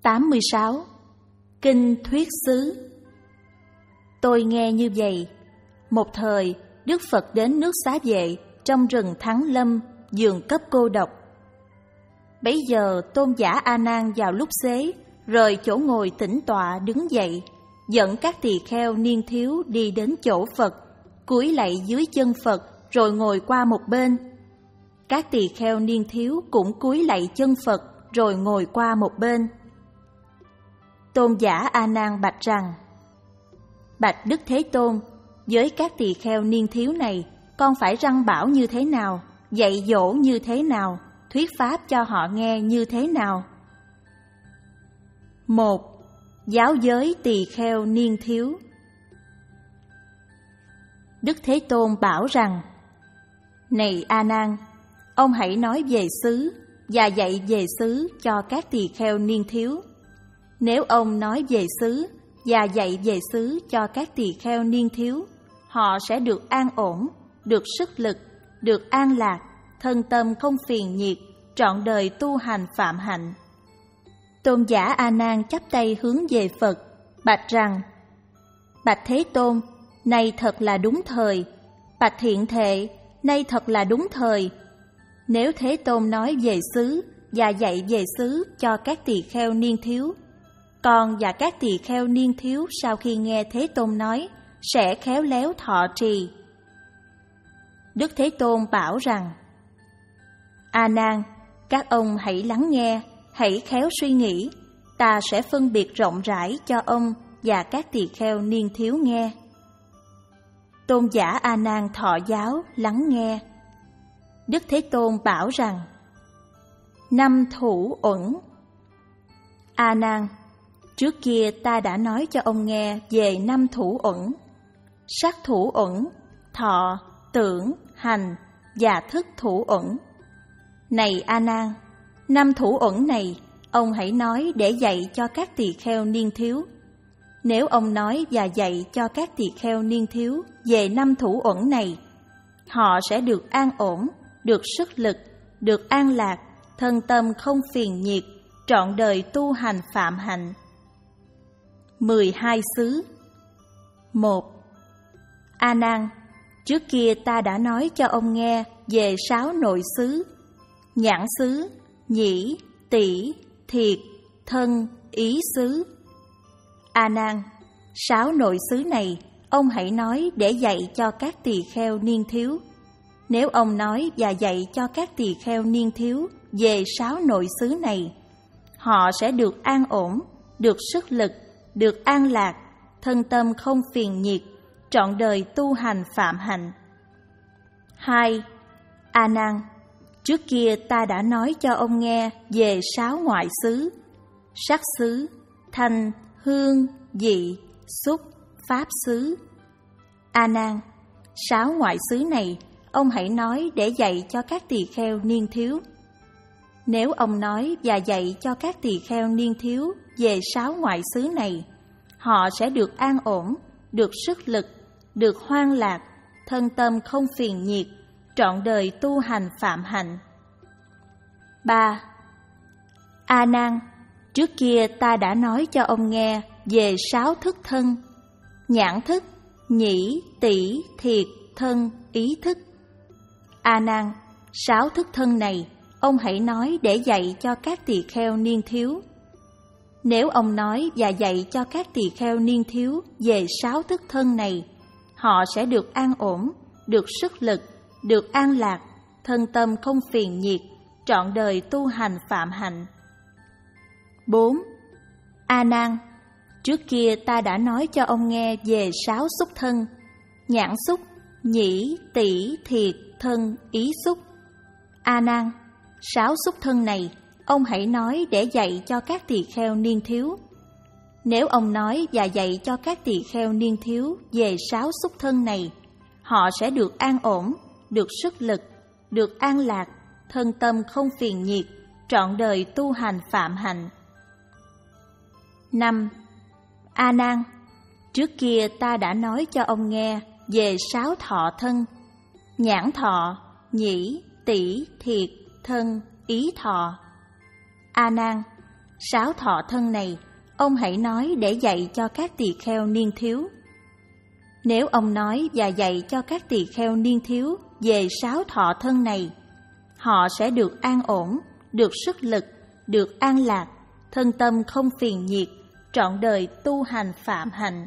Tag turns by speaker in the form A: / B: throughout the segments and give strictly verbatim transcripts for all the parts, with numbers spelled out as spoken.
A: tám mươi sáu. Kinh Thuyết Xứ. Tôi nghe như vậy. Một thời, Đức Phật đến nước Xá Vệ, trong rừng Thắng Lâm, giường cấp cô độc. Bấy giờ Tôn giả A Nan vào lúc xế, rời chỗ ngồi tĩnh tọa đứng dậy, dẫn các tỳ kheo niên thiếu đi đến chỗ Phật, cúi lạy dưới chân Phật, rồi ngồi qua một bên. Các tỳ kheo niên thiếu cũng cúi lạy chân Phật, rồi ngồi qua một bên. Tôn giả A Nan bạch rằng: Bạch Đức Thế Tôn, với các tỳ kheo niên thiếu này, con phải răn bảo như thế nào, dạy dỗ như thế nào, thuyết pháp cho họ nghe như thế nào? Một. Giáo giới tỳ kheo niên thiếu. Đức Thế Tôn bảo rằng: Này A Nan, ông hãy nói về xứ và dạy về xứ cho các tỳ kheo niên thiếu. Nếu ông nói về xứ và dạy về xứ cho các tỳ kheo niên thiếu, họ sẽ được an ổn, được sức lực, được an lạc, thân tâm không phiền nhiệt, trọn đời tu hành phạm hạnh. Tôn giả A Nan chắp tay hướng về Phật, bạch rằng: Bạch Thế Tôn, nay thật là đúng thời. Bạch Thiện Thệ, nay thật là đúng thời. Nếu Thế Tôn nói về xứ và dạy về xứ cho các tỳ kheo niên thiếu, con và các tỳ kheo niên thiếu sau khi nghe Thế Tôn nói sẽ khéo léo thọ trì. Đức Thế Tôn bảo rằng: A Nan, các ông hãy lắng nghe, hãy khéo suy nghĩ, ta sẽ phân biệt rộng rãi cho ông và các tỳ kheo niên thiếu nghe. Tôn giả A Nan thọ giáo lắng nghe. Đức Thế Tôn bảo rằng: Năm thủ uẩn. A Nan, trước kia ta đã nói cho ông nghe về năm thủ uẩn: sắc thủ uẩn, thọ, tưởng, hành và thức thủ uẩn. Này A Nan, năm thủ uẩn này ông hãy nói để dạy cho các tỳ kheo niên thiếu. Nếu ông nói và dạy cho các tỳ kheo niên thiếu về năm thủ uẩn này, họ sẽ được an ổn, được sức lực, được an lạc, thân tâm không phiền nhiệt, trọn đời tu hành phạm hạnh. Mười hai xứ. Một. A Nan, trước kia ta đã nói cho ông nghe về sáu nội xứ: nhãn xứ, nhĩ, tỷ, thiệt, thân, ý xứ. A Nan, sáu nội xứ này ông hãy nói để dạy cho các tỳ kheo niên thiếu. Nếu ông nói và dạy cho các tỳ kheo niên thiếu về sáu nội xứ này, họ sẽ được an ổn, được sức lực, được an lạc, thân tâm không phiền nhiệt, trọn đời tu hành phạm hạnh. Hai. A Nan, trước kia ta đã nói cho ông nghe về sáu ngoại xứ: sắc xứ, thanh, hương, vị, xúc, pháp xứ. A Nan, sáu ngoại xứ này ông hãy nói để dạy cho các tỳ kheo niên thiếu. Nếu ông nói và dạy cho các tỳ kheo niên thiếu về sáu ngoại xứ này, họ sẽ được an ổn, được sức lực, được hoan lạc, thân tâm không phiền nhiệt, trọn đời tu hành phạm hạnh. Ba. A Nan, trước kia ta đã nói cho ông nghe về sáu thức thân: nhãn thức, nhĩ, tỷ, thiệt, thân, ý thức. A Nan, sáu thức thân này ông hãy nói để dạy cho các tỳ kheo niên thiếu. Nếu ông nói và dạy cho các tỳ kheo niên thiếu về sáu thức thân này, họ sẽ được an ổn, được sức lực, được an lạc, thân tâm không phiền nhiệt, trọn đời tu hành phạm hạnh. Bốn. A Nan, trước kia ta đã nói cho ông nghe về sáu xúc thân: nhãn xúc, nhĩ, tỷ, thiệt, thân, ý xúc. A Nan, sáu xúc thân này ông hãy nói để dạy cho các tỳ kheo niên thiếu. Nếu ông nói và dạy cho các tỳ kheo niên thiếu về sáu xúc thân này, họ sẽ được an ổn, được sức lực, được an lạc, thân tâm không phiền nhiệt, trọn đời tu hành phạm hạnh. Năm. A Nan, trước kia ta đã nói cho ông nghe về sáu thọ thân: nhãn thọ, nhĩ, tỷ, thiệt, thân, ý thọ. A Nan, sáu thọ thân này, ông hãy nói để dạy cho các tỳ kheo niên thiếu. Nếu ông nói và dạy cho các tỳ kheo niên thiếu về sáu thọ thân này, họ sẽ được an ổn, được sức lực, được an lạc, thân tâm không phiền nhiệt, trọn đời tu hành phạm hạnh.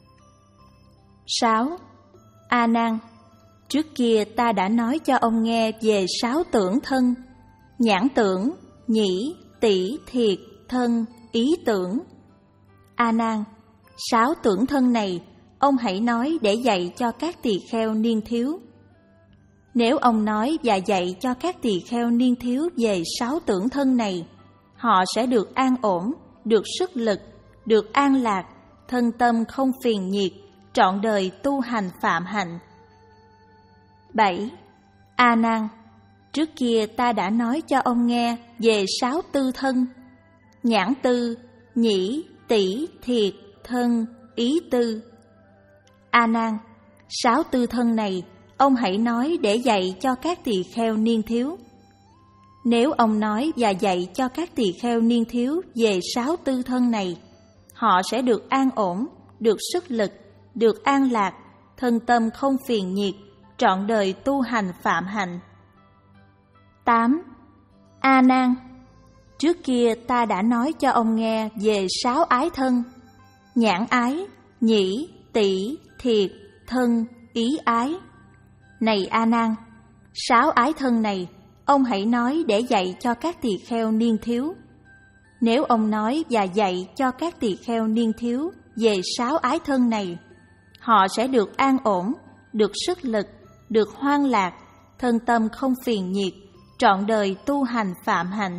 A: sáu. A Nan, trước kia ta đã nói cho ông nghe về sáu tưởng thân: nhãn tưởng, nhĩ, tỷ, thiệt, thân, ý tưởng. A Nan, sáu tưởng thân này, ông hãy nói để dạy cho các tỳ kheo niên thiếu. Nếu ông nói và dạy cho các tỳ kheo niên thiếu về sáu tưởng thân này, họ sẽ được an ổn, được sức lực, được an lạc, thân tâm không phiền nhiệt, trọn đời tu hành phạm hạnh. bảy. A Nan, trước kia ta đã nói cho ông nghe về sáu tư thân: nhãn tư, nhĩ, tỷ, thiệt, thân, ý tư. A Nan, sáu tư thân này, ông hãy nói để dạy cho các tỳ kheo niên thiếu. Nếu ông nói và dạy cho các tỳ kheo niên thiếu về sáu tư thân này, họ sẽ được an ổn, được sức lực, được an lạc, thân tâm không phiền nhiệt, trọn đời tu hành phạm hạnh. tám. A Nan, trước kia ta đã nói cho ông nghe về sáu ái thân: nhãn ái, nhĩ, tỷ, thiệt, thân, ý ái. Này A Nan, sáu ái thân này, ông hãy nói để dạy cho các tỳ kheo niên thiếu. Nếu ông nói và dạy cho các tỳ kheo niên thiếu về sáu ái thân này, họ sẽ được an ổn, được sức lực, được hoan lạc, thân tâm không phiền nhiệt, trọn đời tu hành phạm hạnh.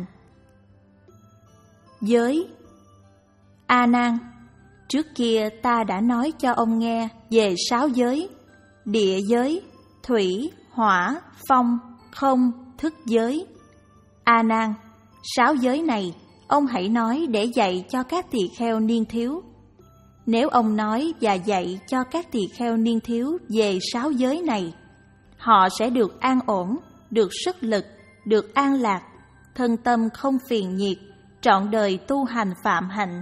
A: Giới. A Nan, trước kia ta đã nói cho ông nghe về sáu giới: địa giới, thủy, hỏa, phong, không, thức giới. A Nan, sáu giới này, ông hãy nói để dạy cho các tỳ kheo niên thiếu. Nếu ông nói và dạy cho các tỳ kheo niên thiếu về sáu giới này, họ sẽ được an ổn, được sức lực, được an lạc, thân tâm không phiền nhiệt, trọn đời tu hành phạm hạnh.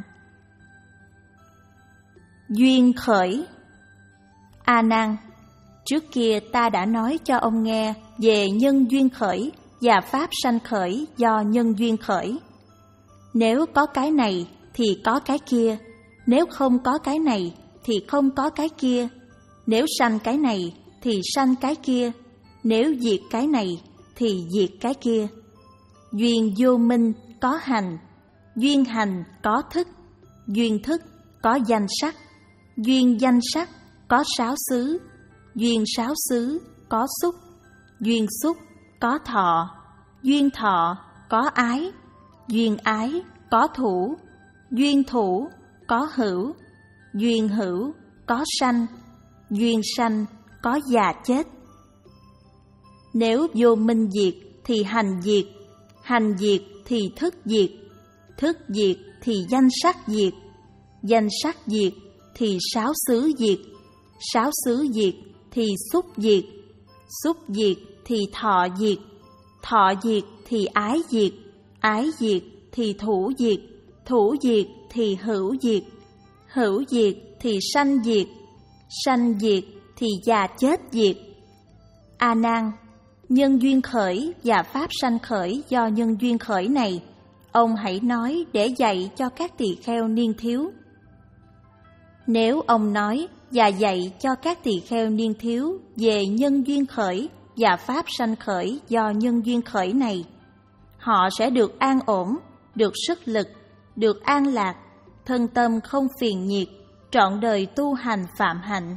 A: Duyên khởi. A Nan, trước kia ta đã nói cho ông nghe về nhân duyên khởi và pháp sanh khởi do nhân duyên khởi. Nếu có cái này thì có cái kia, nếu không có cái này thì không có cái kia, nếu sanh cái này thì sanh cái kia, nếu diệt cái này thì diệt cái kia. Duyên vô minh có hành, duyên hành có thức, duyên thức có danh sắc, duyên danh sắc có sáu xứ, duyên sáu xứ có xúc, duyên xúc có thọ, duyên thọ có ái, duyên ái có thủ, duyên thủ có hữu, duyên hữu có sanh, duyên sanh có già chết. Nếu vô minh diệt thì hành diệt, hành diệt thì thức diệt, thức diệt thì danh sắc diệt, danh sắc diệt thì sáu xứ diệt, sáu xứ diệt thì xúc diệt, xúc diệt thì thọ diệt, thọ diệt thì ái diệt, ái diệt thì thủ diệt, thủ diệt thì hữu diệt, hữu diệt thì sanh diệt, sanh diệt thì già chết diệt. A Nan, nhân duyên khởi và pháp sanh khởi do nhân duyên khởi này, ông hãy nói để dạy cho các tỳ kheo niên thiếu. Nếu ông nói và dạy cho các tỳ kheo niên thiếu về nhân duyên khởi và pháp sanh khởi do nhân duyên khởi này, họ sẽ được an ổn, được sức lực, được an lạc, thân tâm không phiền nhiệt, trọn đời tu hành phạm hạnh.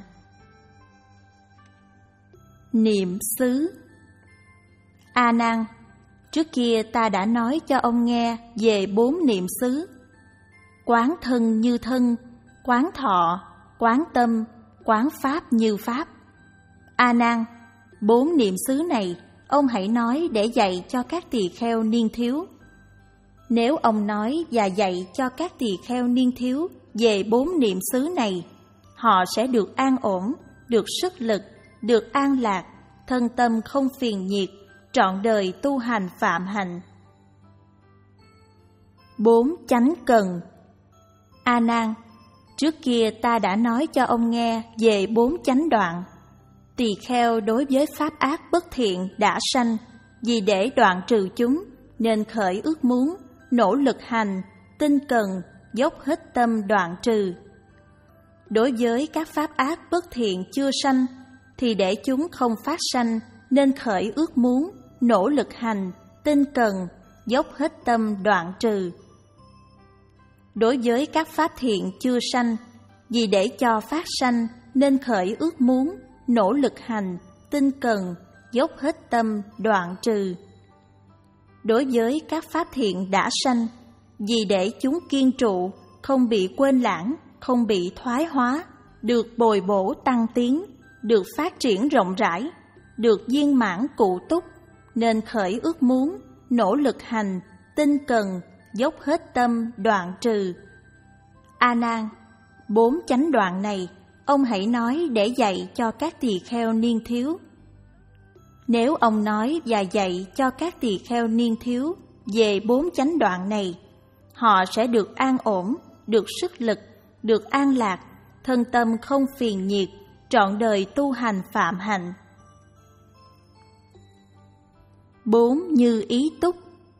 A: Niệm xứ. A Nan, trước kia ta đã nói cho ông nghe về bốn niệm xứ: quán thân như thân, quán thọ, quán tâm, quán pháp như pháp. A Nan, bốn niệm xứ này, ông hãy nói để dạy cho các tỳ kheo niên thiếu. Nếu ông nói và dạy cho các tỳ kheo niên thiếu về bốn niệm xứ này, họ sẽ được an ổn, được sức lực, được an lạc, thân tâm không phiền nhiệt, trọn đời tu hành phạm hạnh. Bốn chánh cần. A Nan, trước kia ta đã nói cho ông nghe về bốn chánh đoạn. Tỳ kheo đối với pháp ác bất thiện đã sanh, vì để đoạn trừ chúng nên khởi ước muốn, nỗ lực hành, tinh cần, dốc hết tâm đoạn trừ. Đối với các pháp ác bất thiện chưa sanh, thì để chúng không phát sanh nên khởi ước muốn, nỗ lực hành, tinh cần, dốc hết tâm đoạn trừ. Đối với các pháp thiện chưa sanh, vì để cho phát sanh nên khởi ước muốn, nỗ lực hành, tinh cần, dốc hết tâm đoạn trừ. Đối với các pháp thiện đã sanh, vì để chúng kiên trụ, không bị quên lãng, không bị thoái hóa, được bồi bổ tăng tiến, được phát triển rộng rãi, được viên mãn cụ túc, nên khởi ước muốn, nỗ lực hành, tinh cần, dốc hết tâm đoạn trừ. A Nan, bốn chánh đoạn này ông hãy nói để dạy cho các tỳ kheo niên thiếu. Nếu ông nói và dạy cho các tỳ kheo niên thiếu về bốn chánh đoạn này, họ sẽ được an ổn, được sức lực, được an lạc, thân tâm không phiền nhiệt, trọn đời tu hành phạm hạnh. Bốn như ý túc.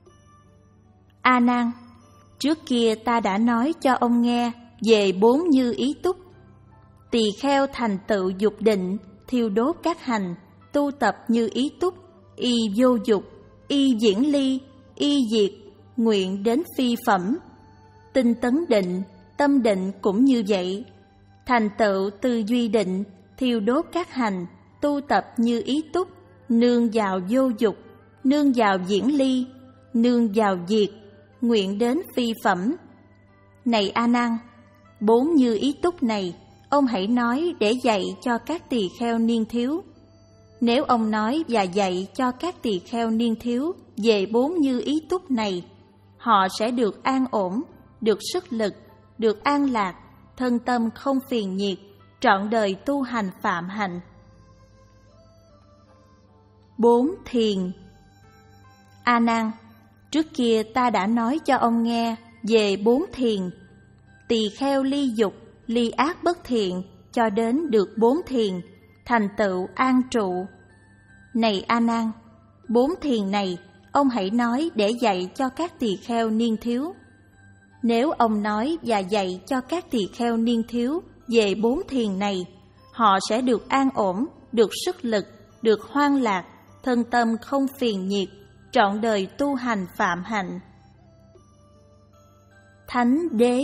A: A Nan, trước kia ta đã nói cho ông nghe về bốn như ý túc. Tỳ kheo thành tựu dục định, thiêu đốt các hành, tu tập như ý túc, y vô dục, y diễn ly, y diệt, nguyện đến phi phẩm. Tinh tấn định, tâm định cũng như vậy. Thành tựu tư duy định, thiêu đốt các hành, tu tập như ý túc, nương vào vô dục, nương vào diễn ly, nương vào diệt, nguyện đến phi phẩm. Này A Nan, bốn như ý túc này ông hãy nói để dạy cho các tỳ kheo niên thiếu. Nếu ông nói và dạy cho các tỳ kheo niên thiếu về bốn như ý túc này, họ sẽ được an ổn, được sức lực, được an lạc, thân tâm không phiền nhiệt, trọn đời tu hành phạm hạnh. Bốn thiền. A Nan, trước kia ta đã nói cho ông nghe về bốn thiền. Tỳ kheo ly dục, ly ác bất thiện, cho đến được bốn thiền, thành tựu an trụ. Này A Nan, bốn thiền này ông hãy nói để dạy cho các tỳ kheo niên thiếu. Nếu ông nói và dạy cho các tỳ kheo niên thiếu về bốn thiền này, họ sẽ được an ổn, được sức lực, được hoan lạc, thân tâm không phiền nhiệt, trọn đời tu hành phạm hạnh. Thánh đế.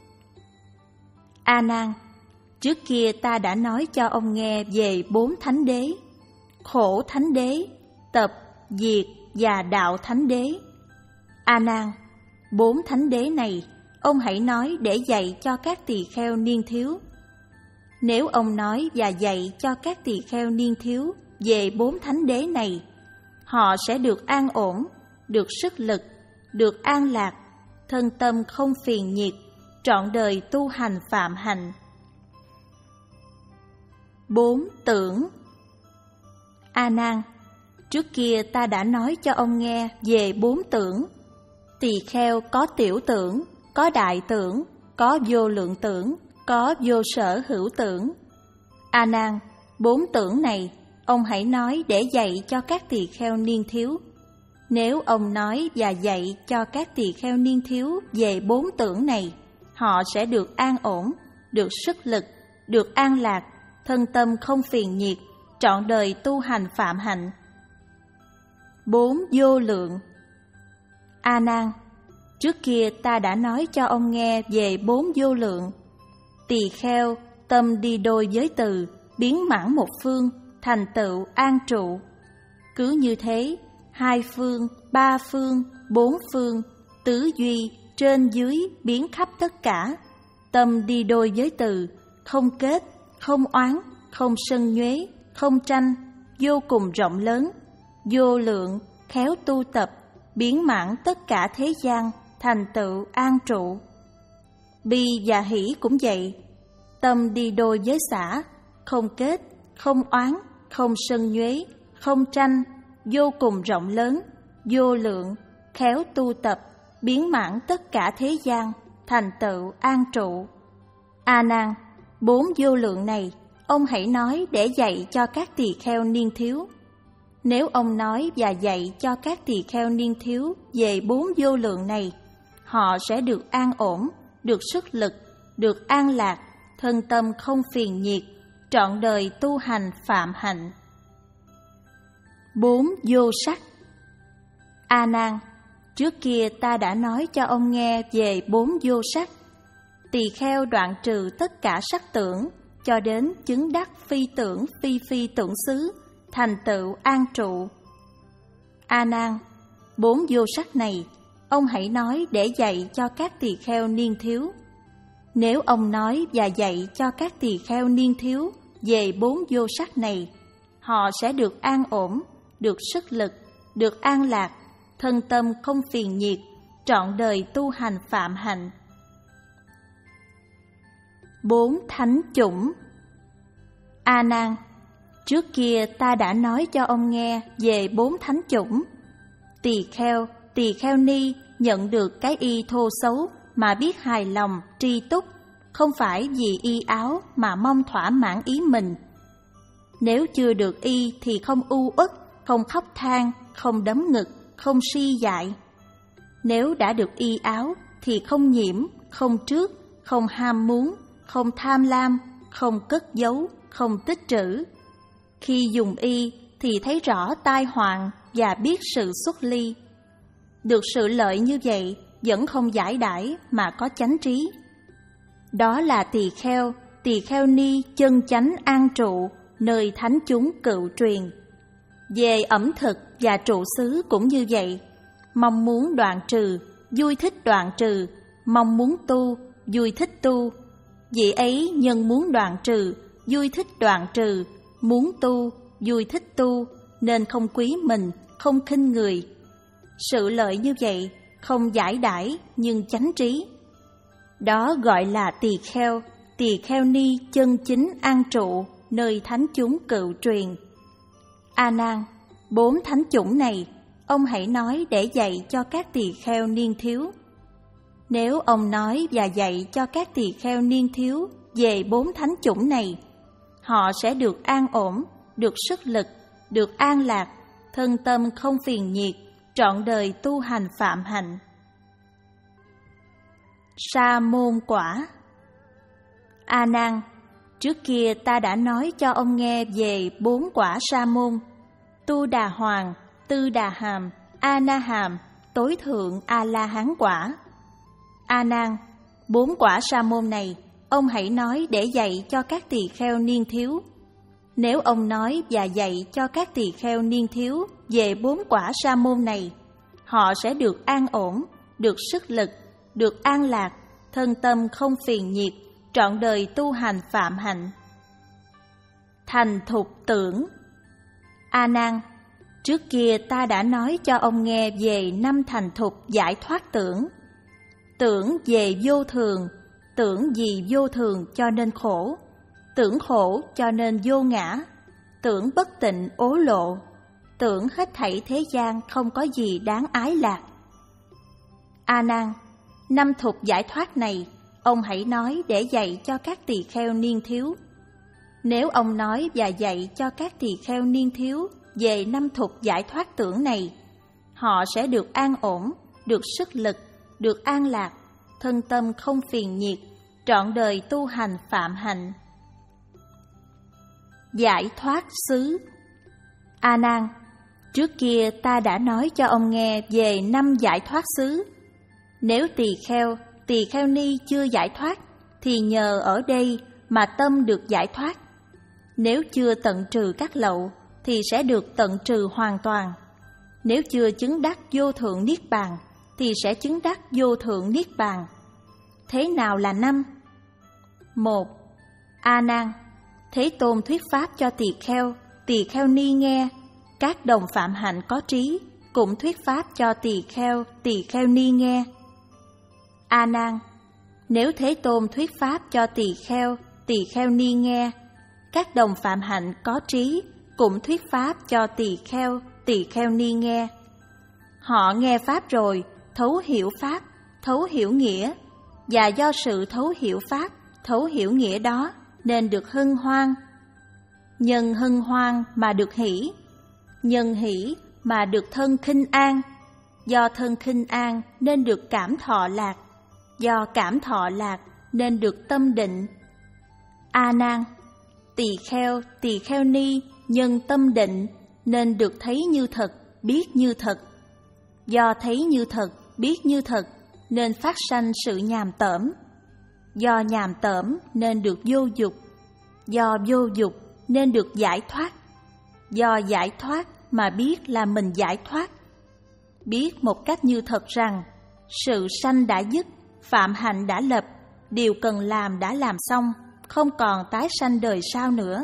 A: A Nan, trước kia ta đã nói cho ông nghe về bốn thánh đế: khổ thánh đế, tập, diệt và đạo thánh đế. A Nan, bốn thánh đế này ông hãy nói để dạy cho các tỳ kheo niên thiếu. Nếu ông nói và dạy cho các tỳ kheo niên thiếu về bốn thánh đế này, họ sẽ được an ổn, được sức lực, được an lạc, thân tâm không phiền nhiệt, trọn đời tu hành phạm hạnh. Bốn tưởng. A Nan, trước kia ta đã nói cho ông nghe về bốn tưởng. Tỳ kheo có tiểu tưởng, có đại tưởng, có vô lượng tưởng, có vô sở hữu tưởng. A Nan, bốn tưởng này ông hãy nói để dạy cho các tỳ kheo niên thiếu. Nếu ông nói và dạy cho các tỳ kheo niên thiếu về bốn tưởng này, họ sẽ được an ổn, được sức lực, được an lạc, thân tâm không phiền nhiệt, trọn đời tu hành phạm hạnh. Bốn vô lượng. A Nan, trước kia ta đã nói cho ông nghe về bốn vô lượng. Tỳ kheo tâm đi đôi với từ, biến mãn một phương, thành tựu an trụ. Cứ như thế, hai phương, ba phương, bốn phương, tứ duy, trên dưới biến khắp tất cả. Tâm đi đôi với từ, không kết, không oán, không sân nhuế, không tranh, vô cùng rộng lớn, vô lượng, khéo tu tập, biến mãn tất cả thế gian, thành tựu an trụ. Bi và hỷ cũng vậy. Tâm đi đôi với xả, không kết, không oán, không sân nhuế, không tranh, vô cùng rộng lớn, vô lượng, khéo tu tập, biến mãn tất cả thế gian, thành tựu an trụ. A Nan, bốn vô lượng này ông hãy nói để dạy cho các tỳ kheo niên thiếu. Nếu ông nói và dạy cho các tỳ kheo niên thiếu về bốn vô lượng này, họ sẽ được an ổn, được sức lực, được an lạc, thân tâm không phiền nhiệt, trọn đời tu hành phạm hạnh. Bốn vô sắc. A Nan, trước kia ta đã nói cho ông nghe về bốn vô sắc. Tỳ kheo đoạn trừ tất cả sắc tưởng, cho đến chứng đắc phi tưởng phi phi tưởng xứ, thành tựu an trụ. A Nan, bốn vô sắc này ông hãy nói để dạy cho các tỳ kheo niên thiếu. Nếu ông nói và dạy cho các tỳ kheo niên thiếu về bốn vô sắc này, họ sẽ được an ổn, được sức lực, được an lạc, thân tâm không phiền nhiệt, trọn đời tu hành phạm hạnh. Bốn thánh chủng. A Nan, trước kia ta đã nói cho ông nghe về bốn thánh chủng. Tỳ kheo, tỳ kheo ni nhận được cái y thô xấu mà biết hài lòng, tri túc, không phải vì y áo mà mong thỏa mãn ý mình. Nếu chưa được y thì không u uất, không khóc than, không đấm ngực, không si dại. Nếu đã được y áo thì không nhiễm, không trước, không ham muốn, không tham lam, không cất giấu, không tích trữ. Khi dùng y thì thấy rõ tai hoạn và biết sự xuất ly. Được sự lợi như vậy vẫn không giải đãi mà có chánh trí. Đó là tỳ kheo, tỳ kheo ni chân chánh an trụ, nơi thánh chúng cựu truyền. Về ẩm thực và trụ xứ cũng như vậy, mong muốn đoạn trừ, vui thích đoạn trừ, mong muốn tu, vui thích tu. Vị ấy nhân muốn đoạn trừ, vui thích đoạn trừ, muốn tu, vui thích tu, nên không quý mình, không khinh người. Sự lợi như vậy không giải đãi nhưng chánh trí. Đó gọi là tỳ kheo, tỳ kheo ni chân chính an trụ, nơi thánh chúng cựu truyền. A Nan, bốn thánh chủng này ông hãy nói để dạy cho các tỳ kheo niên thiếu. Nếu ông nói và dạy cho các tỳ kheo niên thiếu về bốn thánh chủng này, họ sẽ được an ổn, được sức lực, được an lạc, thân tâm không phiền nhiệt, trọn đời tu hành phạm hạnh. Sa môn quả. A Nan, trước kia ta đã nói cho ông nghe về bốn quả sa môn: Tu Đà Hoàng, Tư Đà Hàm, A Na Hàm, tối thượng A La Hán quả. A Nan, bốn quả sa môn này ông hãy nói để dạy cho các tỳ kheo niên thiếu. Nếu ông nói và dạy cho các tỳ kheo niên thiếu về bốn quả sa môn này, họ sẽ được an ổn, được sức lực, được an lạc, thân tâm không phiền nhiệt, trọn đời tu hành phạm hạnh. Thành thục tưởng. A Nan, trước kia ta đã nói cho ông nghe về năm thành thục giải thoát tưởng. Tưởng về vô thường, tưởng vì vô thường cho nên khổ, tưởng khổ cho nên vô ngã, tưởng bất tịnh ố lộ, tưởng hết thảy thế gian không có gì đáng ái lạc. A Nan, năm thục giải thoát này ông hãy nói để dạy cho các tỳ kheo niên thiếu. Nếu ông nói và dạy cho các tỳ kheo niên thiếu về năm thục giải thoát tưởng này, họ sẽ được an ổn, được sức lực, được an lạc, thân tâm không phiền nhiệt, trọn đời tu hành phạm hạnh. Giải thoát xứ. A Nan, trước kia ta đã nói cho ông nghe về năm giải thoát xứ. Nếu tỳ kheo, tỳ kheo ni chưa giải thoát, thì nhờ ở đây mà tâm được giải thoát. Nếu chưa tận trừ các lậu, thì sẽ được tận trừ hoàn toàn. Nếu chưa chứng đắc vô thượng niết bàn, thì sẽ chứng đắc vô thượng niết bàn. Thế nào là năm? Một. A Nan, Thế Tôn thuyết pháp cho tỳ kheo, tỳ kheo ni nghe. Các đồng phạm hạnh có trí cũng thuyết pháp cho tỳ kheo, tỳ kheo ni nghe. A Nan, nếu Thế Tôn thuyết pháp cho tỳ kheo, tỳ kheo ni nghe, các đồng phạm hạnh có trí cũng thuyết pháp cho tỳ kheo, tỳ kheo ni nghe. Họ nghe pháp rồi thấu hiểu pháp, thấu hiểu nghĩa, và do sự thấu hiểu pháp, thấu hiểu nghĩa đó nên được hân hoan. Nhân hân hoan mà được hỷ, nhân hỷ mà được thân khinh an, do thân khinh an nên được cảm thọ lạc, do cảm thọ lạc nên được tâm định. A Nan, tỳ kheo, tỳ kheo ni nhân tâm định nên được thấy như thật, biết như thật. Do thấy như thật, biết như thật nên phát sanh sự nhàm tởm. Do nhàm tởm nên được vô dục. Do vô dục nên được giải thoát. Do giải thoát mà biết là mình giải thoát. Biết một cách như thật rằng sự sanh đã dứt, phạm hạnh đã lập, điều cần làm đã làm xong, không còn tái sanh đời sau nữa.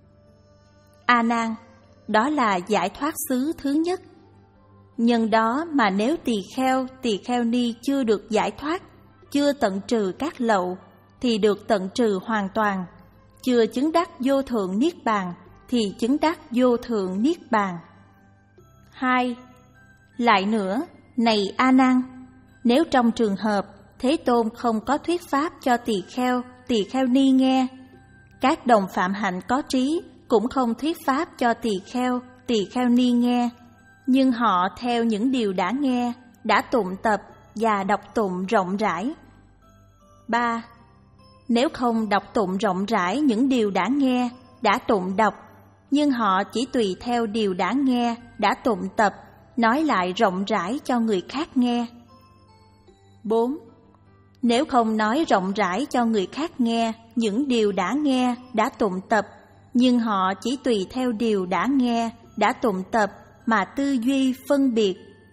A: A Nan, đó là giải thoát xứ thứ nhất. Nhân đó mà nếu tỳ kheo, tỳ kheo ni chưa được giải thoát, chưa tận trừ các lậu, thì được tận trừ hoàn toàn. Chưa chứng đắc vô thượng niết bàn, thì chứng đắc vô thượng niết bàn. Hai. Lại nữa, này A Nan, nếu trong trường hợp Thế Tôn không có thuyết pháp cho tỳ kheo, tỳ kheo ni nghe, các đồng phạm hạnh có trí cũng không thuyết pháp cho tỳ kheo, tỳ kheo ni nghe, nhưng họ theo những điều đã nghe, đã tụng tập và đọc tụng rộng rãi. Ba. Nếu không đọc tụng rộng rãi những điều đã nghe, đã tụng đọc, nhưng họ chỉ tùy theo điều đã nghe, đã tụng tập, nói lại rộng rãi cho người khác nghe. Bốn. Nếu không nói rộng rãi cho người khác nghe những điều đã nghe, đã tụng tập, nhưng họ chỉ tùy theo điều đã nghe, đã tụng tập mà tư duy phân biệt.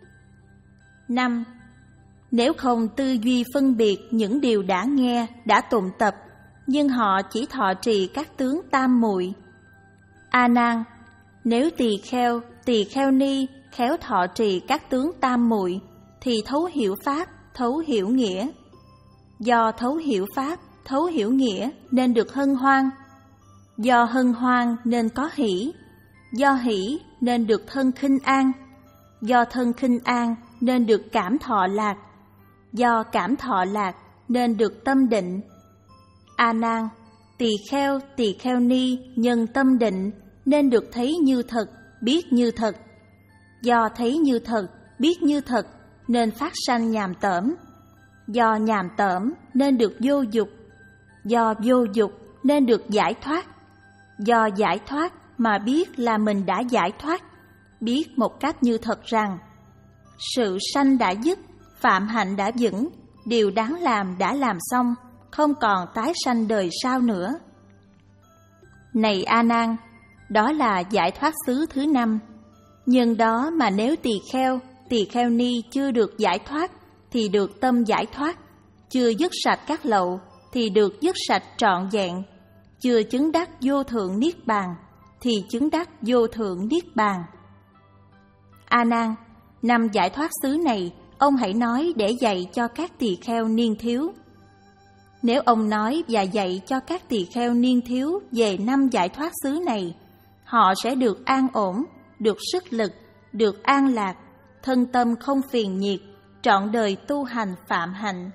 A: Năm. Nếu không tư duy phân biệt những điều đã nghe, đã tụng tập, nhưng họ chỉ thọ trì các tướng tam muội. A Nan, nếu tỳ kheo, tỳ kheo ni khéo thọ trì các tướng tam muội, thì thấu hiểu pháp, thấu hiểu nghĩa. Do thấu hiểu pháp, thấu hiểu nghĩa nên được hân hoan. Do hân hoan nên có hỷ. Do hỷ nên được thân khinh an. Do thân khinh an nên được cảm thọ lạc. Do cảm thọ lạc nên được tâm định. A Nan, tỳ kheo, tỳ kheo ni nhân tâm định nên được thấy như thật, biết như thật. Do thấy như thật, biết như thật nên phát sanh nhàm tởm. Do nhàm tởm nên được vô dục. Do vô dục nên được giải thoát. Do giải thoát mà biết là mình đã giải thoát, biết một cách như thật rằng sự sanh đã dứt, phạm hạnh đã vững, điều đáng làm đã làm xong, không còn tái sanh đời sau nữa. Này A Nan, đó là giải thoát xứ thứ năm. Nhưng đó mà nếu tỳ kheo, tỳ kheo ni chưa được giải thoát, thì được tâm giải thoát. Chưa dứt sạch các lậu, thì được dứt sạch trọn vẹn. Chưa chứng đắc vô thượng niết bàn, thì chứng đắc vô thượng niết bàn. A Nan, năm giải thoát xứ này, ông hãy nói để dạy cho các tỳ kheo niên thiếu. Nếu ông nói và dạy cho các tỳ kheo niên thiếu về năm giải thoát xứ này, họ sẽ được an ổn, được sức lực, được an lạc, thân tâm không phiền nhiệt, trọn đời tu hành phạm hạnh.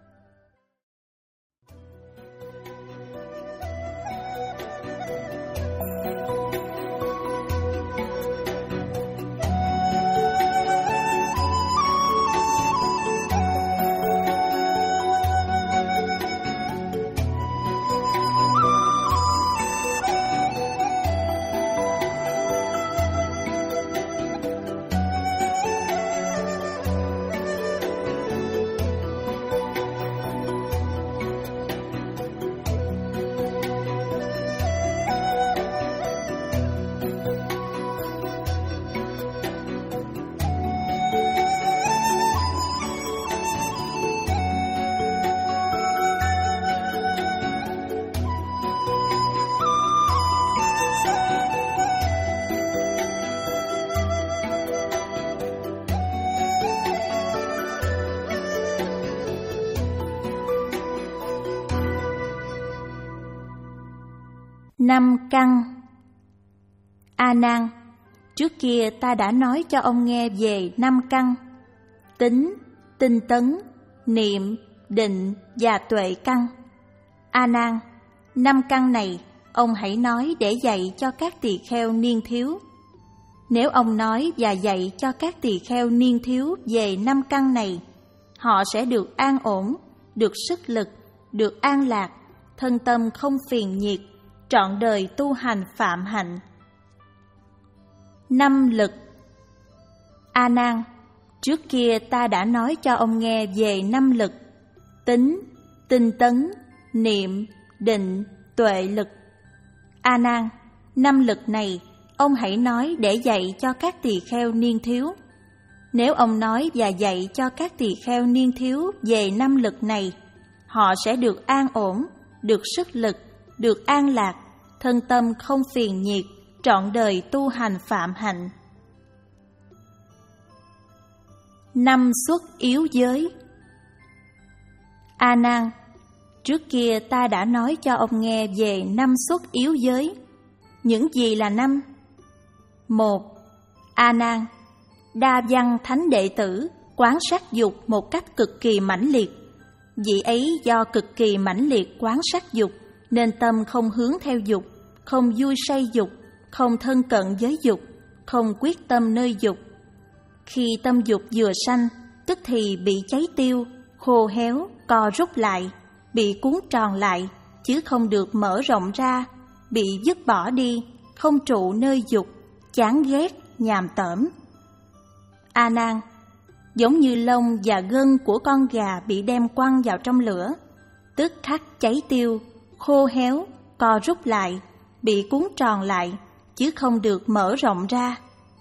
A: Năm căn. A Nan, trước kia ta đã nói cho ông nghe về năm căn: tính, tinh tấn, niệm, định và tuệ căn. A Nan, năm căn này ông hãy nói để dạy cho các tỳ kheo niên thiếu. Nếu ông nói và dạy cho các tỳ kheo niên thiếu về năm căn này, họ sẽ được an ổn, được sức lực, được an lạc, thân tâm không phiền nhiệt, trọn đời tu hành phạm hạnh. Năm lực. A Nan, trước kia ta đã nói cho ông nghe về năm lực: tính, tinh tấn, niệm, định, tuệ lực. A Nan, năm lực này ông hãy nói để dạy cho các tỳ kheo niên thiếu. Nếu ông nói và dạy cho các tỳ kheo niên thiếu về năm lực này, họ sẽ được an ổn, được sức lực, được an lạc, thân tâm không phiền nhiệt, trọn đời tu hành phạm hạnh. Năm xuất yếu giới. A Nan, trước kia ta đã nói cho ông nghe về năm xuất yếu giới. Những gì là năm? Một. A Nan, đa văn thánh đệ tử quán sát dục một cách cực kỳ mãnh liệt. Vị ấy do cực kỳ mãnh liệt quán sát dục nên tâm không hướng theo dục, không vui say dục, không thân cận với dục, không quyết tâm nơi dục. Khi tâm dục vừa sanh, tức thì bị cháy tiêu, khô héo, co rút lại, bị cuốn tròn lại, chứ không được mở rộng ra, bị dứt bỏ đi, không trụ nơi dục, chán ghét, nhàm tởm. A Nan, giống như lông và gân của con gà bị đem quăng vào trong lửa, tức khắc cháy tiêu, khô héo, co rút lại, bị cuốn tròn lại, chứ không được mở rộng ra.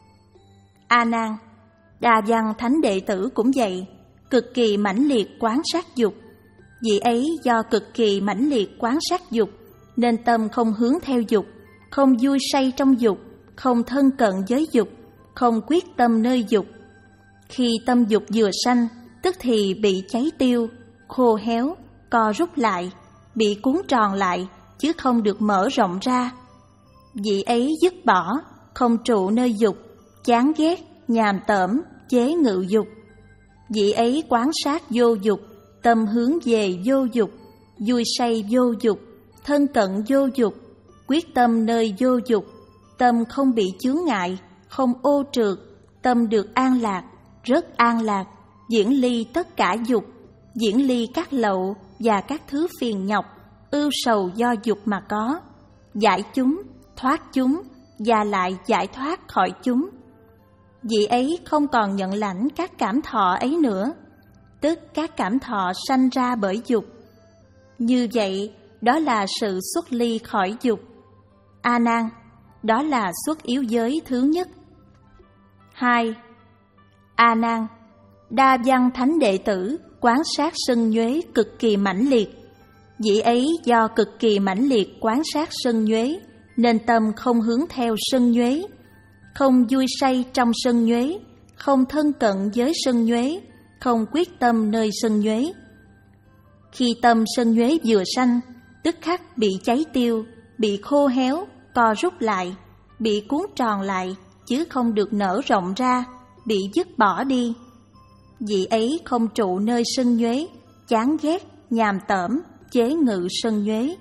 A: A Nan, đa văn thánh đệ tử cũng vậy, cực kỳ mãnh liệt quán sát dục. Vị ấy do cực kỳ mãnh liệt quán sát dục nên tâm không hướng theo dục, không vui say trong dục, không thân cận với dục, không quyết tâm nơi dục. Khi tâm dục vừa sanh, tức thì bị cháy tiêu, khô héo, co rút lại, bị cuốn tròn lại, chứ không được mở rộng ra. Vị ấy dứt bỏ, không trụ nơi dục, chán ghét, nhàm tởm, chế ngự dục. Vị ấy quán sát vô dục, tâm hướng về vô dục, vui say vô dục, thân cận vô dục, quyết tâm nơi vô dục, tâm không bị chướng ngại, không ô trượt, tâm được an lạc, rất an lạc, diễn ly tất cả dục, diễn ly các lậu và các thứ phiền nhọc, ưu sầu do dục mà có, giải chúng, thoát chúng và lại giải thoát khỏi chúng. Vị ấy không còn nhận lãnh các cảm thọ ấy nữa, tức các cảm thọ sanh ra bởi dục. Như vậy, đó là sự xuất ly khỏi dục. A Nan, đó là xuất yếu giới thứ nhất. Hai. A Nan, đa văn thánh đệ tử quán sát sân nhuế cực kỳ mãnh liệt. Vị ấy do cực kỳ mãnh liệt quán sát sân nhuế nên tâm không hướng theo sân nhuế, không vui say trong sân nhuế, không thân cận với sân nhuế, không quyết tâm nơi sân nhuế. Khi tâm sân nhuế vừa sanh, tức khắc bị cháy tiêu, bị khô héo, co rút lại, bị cuốn tròn lại, chứ không được nở rộng ra, bị dứt bỏ đi. Vị ấy không trụ nơi sân nhuế, chán ghét, nhàm tởm, chế ngự sân nhuế.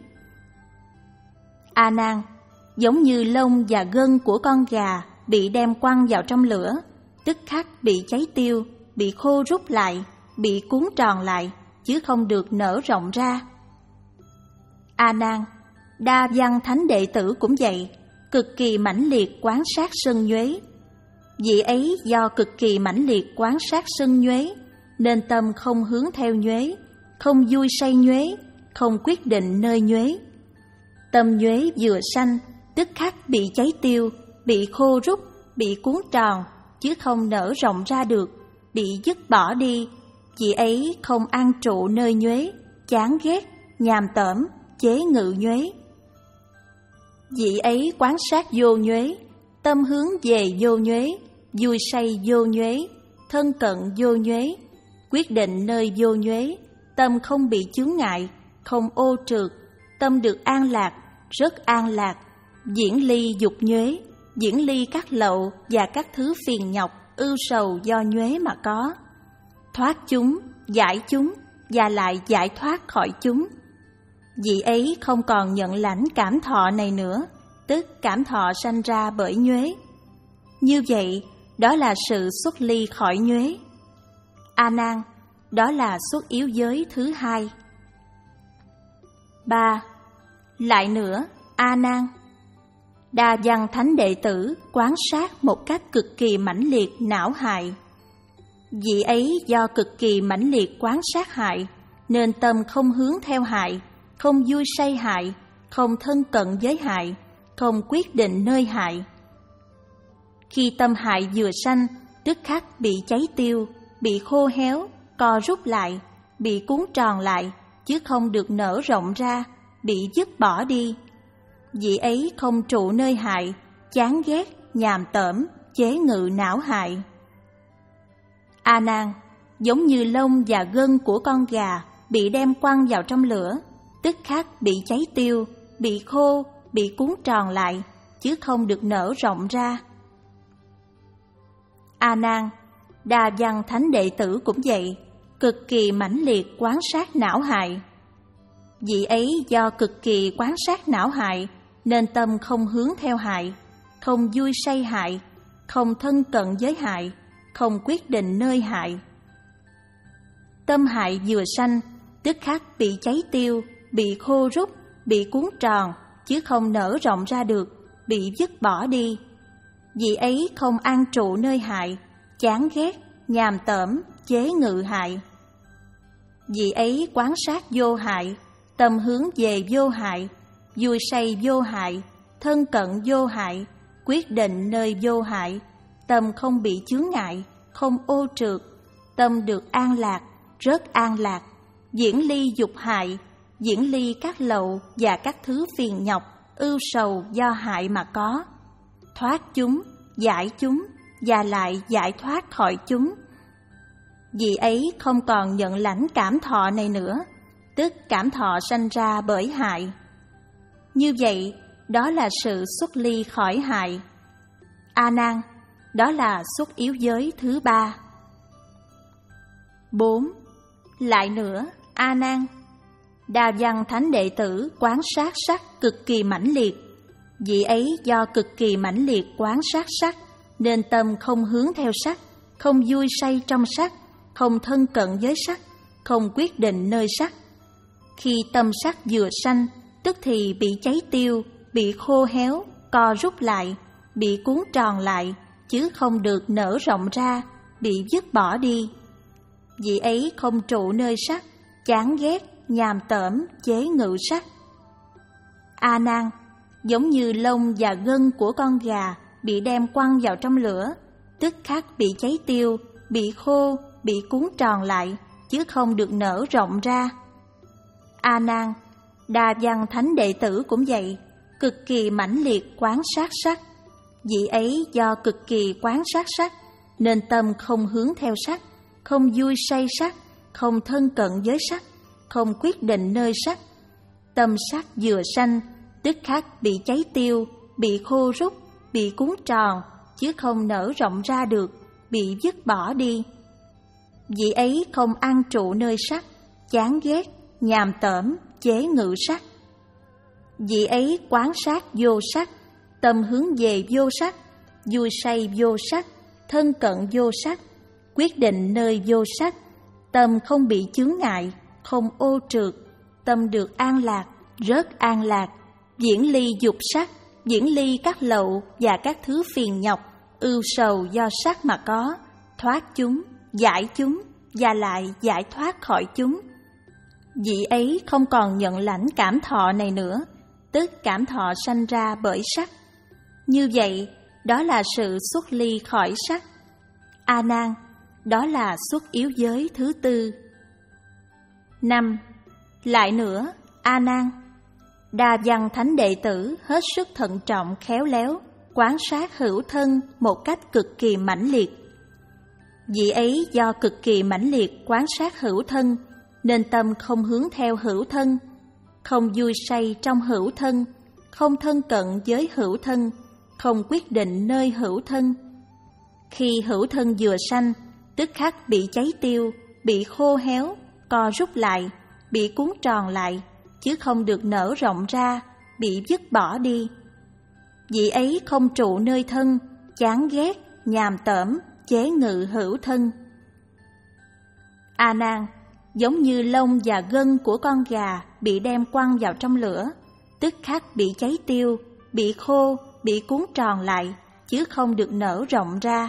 A: A Nan, giống như lông và gân của con gà bị đem quăng vào trong lửa, tức khắc bị cháy tiêu, bị khô rút lại, bị cuốn tròn lại, chứ không được nở rộng ra. A Nan, đa văn thánh đệ tử cũng vậy, cực kỳ mãnh liệt quán sát sân nhuế. Vị ấy do cực kỳ mãnh liệt quán sát sân nhuế nên tâm không hướng theo nhuế, không vui say nhuế, không quyết định nơi nhuế. Tâm nhuế vừa sanh, tức khắc bị cháy tiêu, bị khô rút, bị cuốn tròn, chứ không nở rộng ra được, bị dứt bỏ đi. Vị ấy không an trụ nơi nhuế, chán ghét, nhàm tởm, chế ngự nhuế. Vị ấy quán sát vô nhuế, tâm hướng về vô nhuế, vui say vô nhuế, thân cận vô nhuế, quyết định nơi vô nhuế, tâm không bị chướng ngại, không ô trượt, tâm được an lạc, rất an lạc, diễn ly dục nhuế, diễn ly các lậu và các thứ phiền nhọc, ưu sầu do nhuế mà có. thoát chúng, giải chúng và lại giải thoát khỏi chúng. Vị ấy không còn nhận lãnh cảm thọ này nữa, tức cảm thọ sanh ra bởi nhuế. Như vậy, đó là sự xuất ly khỏi nhuế. A Nan, đó là xuất yếu giới thứ hai. Ba. Lại nữa, A Nan, Đa Văn Thánh đệ tử quán sát một cách cực kỳ mãnh liệt não hại. Vị ấy do cực kỳ mãnh liệt quán sát hại, nên tâm không hướng theo hại, không vui say hại, không thân cận với hại, không quyết định nơi hại. Khi tâm hại vừa sanh, tức khắc bị cháy tiêu, bị khô héo, co rút lại, bị cuốn tròn lại, chứ không được nở rộng ra, bị dứt bỏ đi. Vị ấy không trụ nơi hại, chán ghét, nhàm tởm, chế ngự não hại. A Nan, giống như lông và gân của con gà bị đem quăng vào trong lửa, tức khắc bị cháy tiêu, bị khô, bị cuốn tròn lại, chứ không được nở rộng ra. A Nan, Đa Văn Thánh đệ tử cũng vậy, cực kỳ mãnh liệt quán sát não hại. Vị ấy do cực kỳ quán sát não hại, nên tâm không hướng theo hại, không vui say hại, không thân cận với hại, không quyết định nơi hại. Tâm hại vừa sanh, tức khắc bị cháy tiêu, bị khô rút, bị cuốn tròn, chứ không nở rộng ra được, bị dứt bỏ đi. Vị ấy không an trụ nơi hại, chán ghét, nhàm tởm, chế ngự hại. Vị ấy quán sát vô hại, tâm hướng về vô hại, vui say vô hại, thân cận vô hại, quyết định nơi vô hại, tâm không bị chướng ngại, không ô trượt, tâm được an lạc, rất an lạc, diễn ly dục hại, diễn ly các lậu và các thứ phiền nhọc, ưu sầu do hại mà có, thoát chúng, giải chúng và lại giải thoát khỏi chúng. Vị ấy không còn nhận lãnh cảm thọ này nữa, tức cảm thọ sanh ra bởi hại. Như vậy, đó là sự xuất ly khỏi hại. A Nan, đó là xuất yếu giới thứ ba. Bốn. Lại nữa, A Nan, Đa Văn Thánh đệ tử quán sát sắc cực kỳ mãnh liệt. Vị ấy do cực kỳ mãnh liệt quán sát sắc, nên tâm không hướng theo sắc, không vui say trong sắc, không thân cận với sắc, không quyết định nơi sắc. Khi tâm sắc vừa sanh, tức thì bị cháy tiêu, bị khô héo, co rút lại, bị cuốn tròn lại, chứ không được nở rộng ra, bị dứt bỏ đi. Vị ấy không trụ nơi sắc, chán ghét, nhàm tởm, chế ngự sắc. A Nan, giống như lông và gân của con gà bị đem quăng vào trong lửa, tức khắc bị cháy tiêu, bị khô, bị cuốn tròn lại, chứ không được nở rộng ra. A Nan, Đa Văn Thánh đệ tử cũng vậy, cực kỳ mãnh liệt quán sát sắc. Vị ấy do cực kỳ quán sát sắc, nên tâm không hướng theo sắc, không vui say sắc, không thân cận với sắc, không quyết định nơi sắc. Tâm sắc vừa sanh, tức khắc bị cháy tiêu, bị khô rút, bị cuốn tròn, chứ không nở rộng ra được, bị dứt bỏ đi. Vị ấy không an trụ nơi sắc, chán ghét, nhàm tởm, chế ngự sắc. Vị ấy quán sát vô sắc, tâm hướng về vô sắc, vui say vô sắc, thân cận vô sắc, quyết định nơi vô sắc, tâm không bị chướng ngại, không ô trượt, tâm được an lạc, rất an lạc, diễn ly dục sắc, diễn ly các lậu và các thứ phiền nhọc, ưu sầu do sắc mà có, thoát chúng, giải chúng và lại giải thoát khỏi chúng. Vị ấy không còn nhận lãnh cảm thọ này nữa, tức cảm thọ sanh ra bởi sắc. Như vậy, đó là sự xuất ly khỏi sắc. A Nan, đó là xuất yếu giới thứ tư. Năm. Lại nữa, A Nan, Đa Văn Thánh đệ tử hết sức thận trọng khéo léo, quán sát hữu thân một cách cực kỳ mãnh liệt. Vị ấy do cực kỳ mãnh liệt quán sát hữu thân, nên tâm không hướng theo hữu thân, không vui say trong hữu thân, không thân cận với hữu thân, không quyết định nơi hữu thân. Khi hữu thân vừa sanh, tức khắc bị cháy tiêu, bị khô héo, co rút lại, bị cuốn tròn lại, chứ không được nở rộng ra, bị dứt bỏ đi. Vị ấy không trụ nơi thân, chán ghét, nhàm tởm, chế ngự hữu thân. A Nan, giống như lông và gân của con gà bị đem quăng vào trong lửa, tức khắc bị cháy tiêu, bị khô, bị cuốn tròn lại, chứ không được nở rộng ra.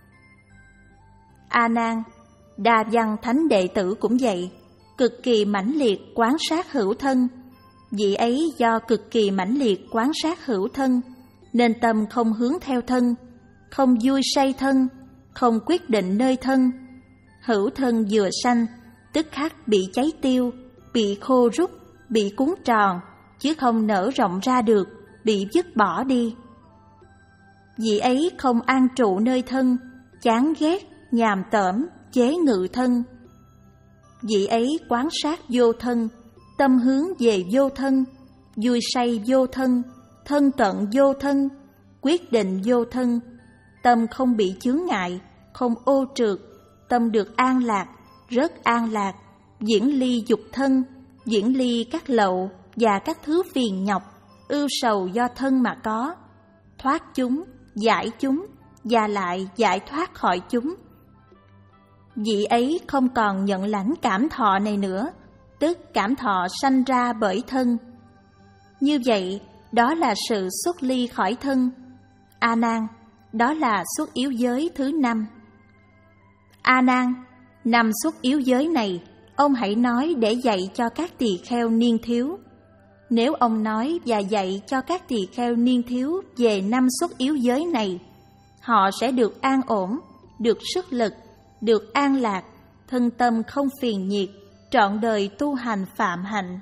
A: A Nan, Đa Văn thánh đệ tử cũng vậy, cực kỳ mãnh liệt quán sát hữu thân. Vị ấy do cực kỳ mãnh liệt quán sát hữu thân, nên tâm không hướng theo thân, không vui say thân, không quyết định nơi thân. Hữu thân vừa sanh, tức khắc bị cháy tiêu, bị khô rút, bị cuốn tròn, chứ không nở rộng ra được, bị dứt bỏ đi. Vị ấy không an trụ nơi thân, chán ghét, nhàm tởm, chế ngự thân. Vị ấy quán sát vô thân, tâm hướng về vô thân, vui say vô thân, thân cận vô thân, quyết định vô thân. Tâm không bị chướng ngại, không ô trượt, tâm được an lạc, rất an lạc, diễn ly dục thân, diễn ly các lậu và các thứ phiền nhọc, ưu sầu do thân mà có, thoát chúng, giải chúng, và lại giải thoát khỏi chúng. Vị ấy không còn nhận lãnh cảm thọ này nữa, tức cảm thọ sanh ra bởi thân. Như vậy, đó là sự xuất ly khỏi thân. A Nan, đó là xuất yếu giới thứ năm. A Nan, năm xuất yếu giới này, ông hãy nói để dạy cho các tỳ kheo niên thiếu. Nếu ông nói và dạy cho các tỳ kheo niên thiếu về năm xuất yếu giới này, họ sẽ được an ổn, được sức lực, được an lạc, thân tâm không phiền nhiệt, trọn đời tu hành phạm hạnh.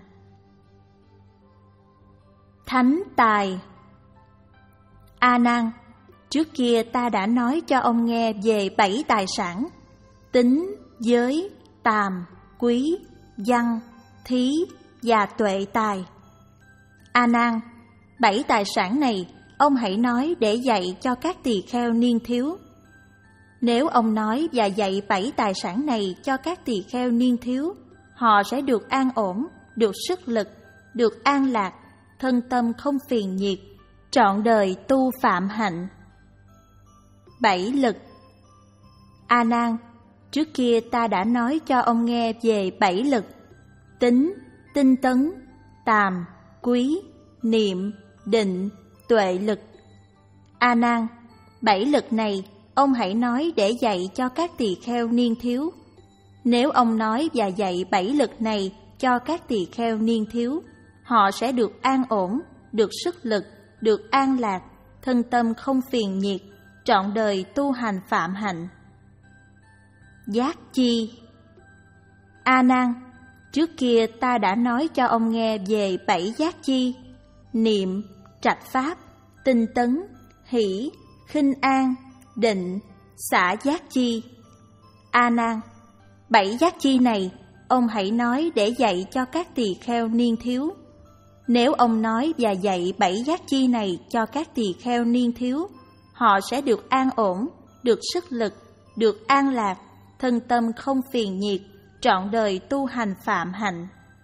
A: Thánh tài. A Nan, trước kia ta đã nói cho ông nghe về bảy tài sản: tính, giới, tàm, quý, văn, thí và tuệ tài. A Nan, bảy tài sản này ông hãy nói để dạy cho các tỳ kheo niên thiếu. Nếu ông nói và dạy bảy tài sản này cho các tỳ kheo niên thiếu, họ sẽ được an ổn, được sức lực, được an lạc, thân tâm không phiền nhiệt, trọn đời tu phạm hạnh. Bảy lực. A Nan, trước kia ta đã nói cho ông nghe về bảy lực: tính, tinh tấn, tàm, quý, niệm, định, tuệ lực. A Nan, bảy lực này ông hãy nói để dạy cho các tỳ kheo niên thiếu. Nếu ông nói và dạy bảy lực này cho các tỳ kheo niên thiếu, họ sẽ được an ổn, được sức lực, được an lạc, thân tâm không phiền nhiệt, trọn đời tu hành phạm hạnh. Giác chi. A Nan, trước kia ta đã nói cho ông nghe về bảy giác chi: niệm, trạch pháp, tinh tấn, hỷ, khinh an, định, xả giác chi. A Nan, bảy giác chi này ông hãy nói để dạy cho các tỳ kheo niên thiếu. Nếu ông nói và dạy bảy giác chi này cho các tỳ kheo niên thiếu, họ sẽ được an ổn, được sức lực, được an lạc, thân tâm không phiền nhiệt, trọn đời tu hành phạm hạnh.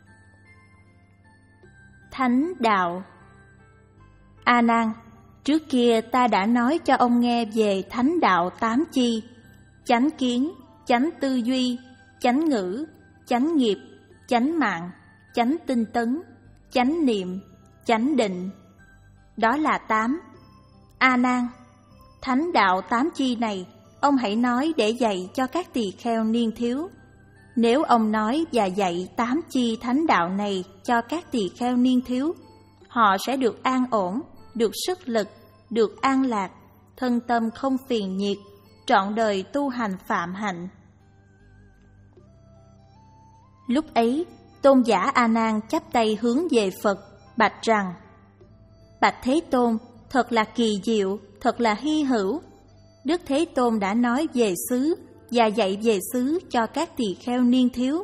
A: Thánh đạo. A Nan, trước kia ta đã nói cho ông nghe về thánh đạo tám chi: chánh kiến, chánh tư duy, chánh ngữ, chánh nghiệp, chánh mạng, chánh tinh tấn, chánh niệm, chánh định. Đó là tám. A Nan, thánh đạo tám chi này ông hãy nói để dạy cho các tỳ kheo niên thiếu. Nếu ông nói và dạy tám chi thánh đạo này cho các tỳ kheo niên thiếu, họ sẽ được an ổn, được sức lực, được an lạc, thân tâm không phiền nhiệt, trọn đời tu hành phạm hạnh. Lúc ấy, tôn giả A Nan chắp tay hướng về Phật, bạch rằng: Bạch Thế Tôn, thật là kỳ diệu, thật là hy hữu. Đức Thế Tôn đã nói về xứ và dạy về xứ cho các tỳ kheo niên thiếu.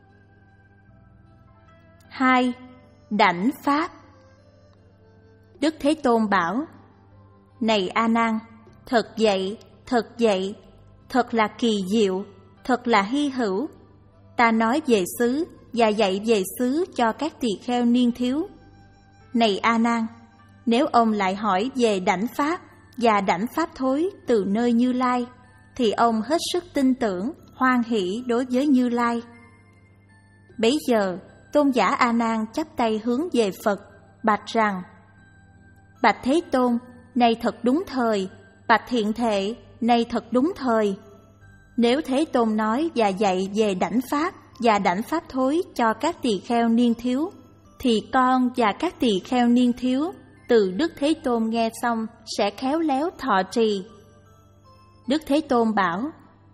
A: Hai. Đảnh pháp. Đức Thế Tôn bảo: Này A Nan, thật vậy, thật vậy, thật là kỳ diệu, thật là hy hữu, ta nói về xứ và dạy về xứ cho các tỳ kheo niên thiếu. Này A Nan, nếu ông lại hỏi về đảnh pháp và đảnh pháp thối từ nơi Như Lai, thì ông hết sức tin tưởng, hoan hỷ đối với Như Lai. Bấy giờ, tôn giả A Nan chắp tay hướng về Phật, bạch rằng: Bạch Thế Tôn, này thật đúng thời. Bạch Thiện Thệ, này thật đúng thời. Nếu Thế Tôn nói và dạy về đảnh pháp và đảnh pháp thối cho các tỳ kheo niên thiếu, thì con và các tỳ kheo niên thiếu từ Đức Thế Tôn nghe xong sẽ khéo léo thọ trì. Đức Thế Tôn bảo: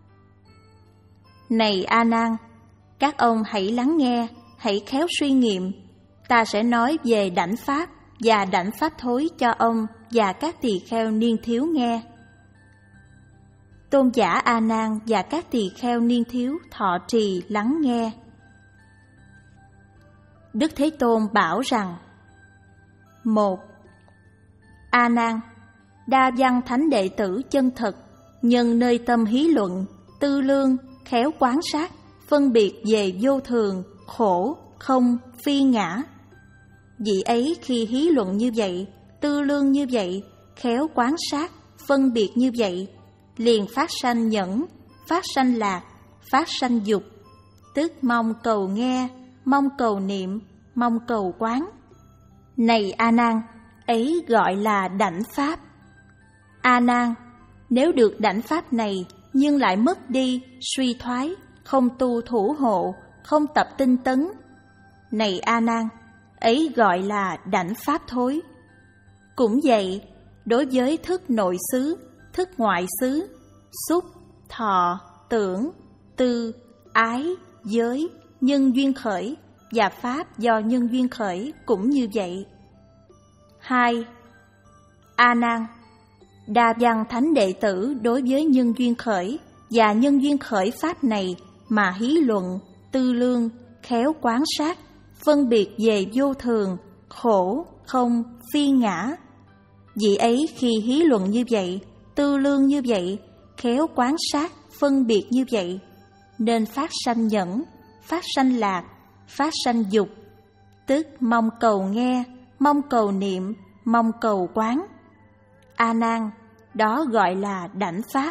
A: Này A Nan, các ông hãy lắng nghe, hãy khéo suy nghiệm. Ta sẽ nói về đảnh pháp và đảnh pháp thối cho ông và các tỳ kheo niên thiếu nghe. Tôn giả A Nan và các tỳ kheo niên thiếu thọ trì lắng nghe. Đức Thế Tôn bảo rằng: Một. A Nan, đa văn thánh đệ tử chân thật, nhân nơi tâm hí luận, tư lương, khéo quán sát, phân biệt về vô thường, khổ, không, phi ngã. Vị ấy khi hí luận như vậy, tư lương như vậy, khéo quán sát, phân biệt như vậy, liền phát sanh nhẫn, phát sanh lạc, phát sanh dục, tức mong cầu nghe, mong cầu niệm, mong cầu quán. Này A Nan, ấy gọi là đảnh pháp. A Nan, nếu được đảnh pháp này nhưng lại mất đi, suy thoái, không tu thủ hộ, không tập tinh tấn. Này A Nan, ấy gọi là đảnh pháp thối. Cũng vậy, đối với thức nội xứ, thức ngoại xứ, xúc, thọ, tưởng, tư, ái, giới, nhân duyên khởi và pháp do nhân duyên khởi cũng như vậy. Hai. A Nan, đa văn thánh đệ tử đối với nhân duyên khởi và nhân duyên khởi pháp này mà hí luận, tư lương, khéo quán sát, phân biệt về vô thường, khổ, không, phi ngã. Vị ấy khi hí luận như vậy, tư lương như vậy, khéo quán sát, phân biệt như vậy, nên phát sanh nhẫn, phát sanh lạc, phát sanh dục, tức mong cầu nghe, mong cầu niệm, mong cầu quán. A Nan, đó gọi là đảnh pháp.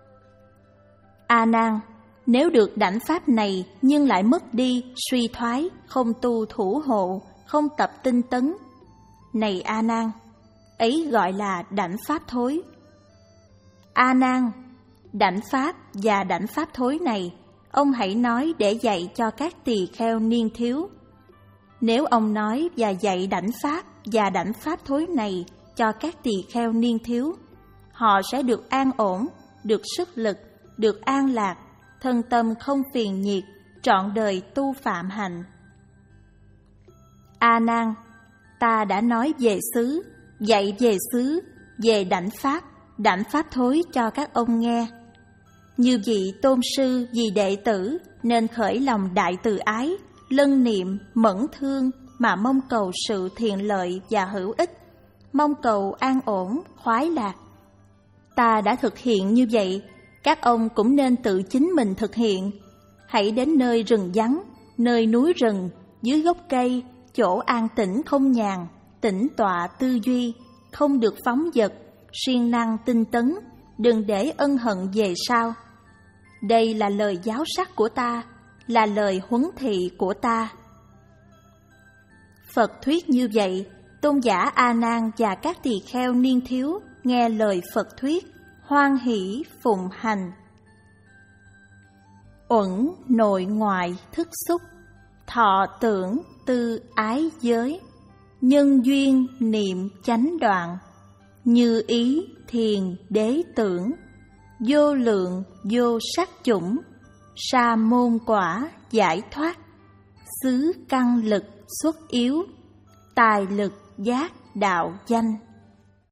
A: A Nan, nếu được đảnh pháp này nhưng lại mất đi, suy thoái, không tu thủ hộ, không tập tinh tấn. Này A Nan, ấy gọi là đảnh pháp thối. A Nan, đảnh pháp và đảnh pháp thối này, ông hãy nói để dạy cho các tỳ kheo niên thiếu. Nếu ông nói và dạy đảnh pháp và đảnh pháp thối này cho các tỳ kheo niên thiếu, họ sẽ được an ổn, được sức lực, được an lạc, thân tâm không phiền nhiệt, trọn đời tu phạm hạnh. A Nan, ta đã nói về xứ, dạy về xứ, về đảnh pháp, đảnh pháp thối cho các ông nghe. Như vị tôn sư vì đệ tử nên khởi lòng đại từ ái, lân niệm, mẫn thương mà mong cầu sự thiện lợi và hữu ích, mong cầu an ổn, khoái lạc. Ta đã thực hiện như vậy, các ông cũng nên tự chính mình thực hiện. Hãy đến nơi rừng vắng, nơi núi rừng, dưới gốc cây, chỗ an tĩnh không nhàn, tĩnh tọa tư duy, không được phóng dật, siêng năng tinh tấn, đừng để ân hận về sau. Đây là lời giáo sắc của ta, là lời huấn thị của ta. Phật thuyết như vậy, tôn giả A Nan và các tỳ kheo niên thiếu nghe lời Phật thuyết, hoan hỷ phụng hành. Uẩn nội ngoại thức xúc, thọ tưởng tư ái giới, nhân duyên niệm chánh đoạn, như ý thiền đế tưởng, vô lượng vô sắc chủng, sa môn quả giải thoát, xứ căn lực xuất yếu, tài lực giác đạo danh.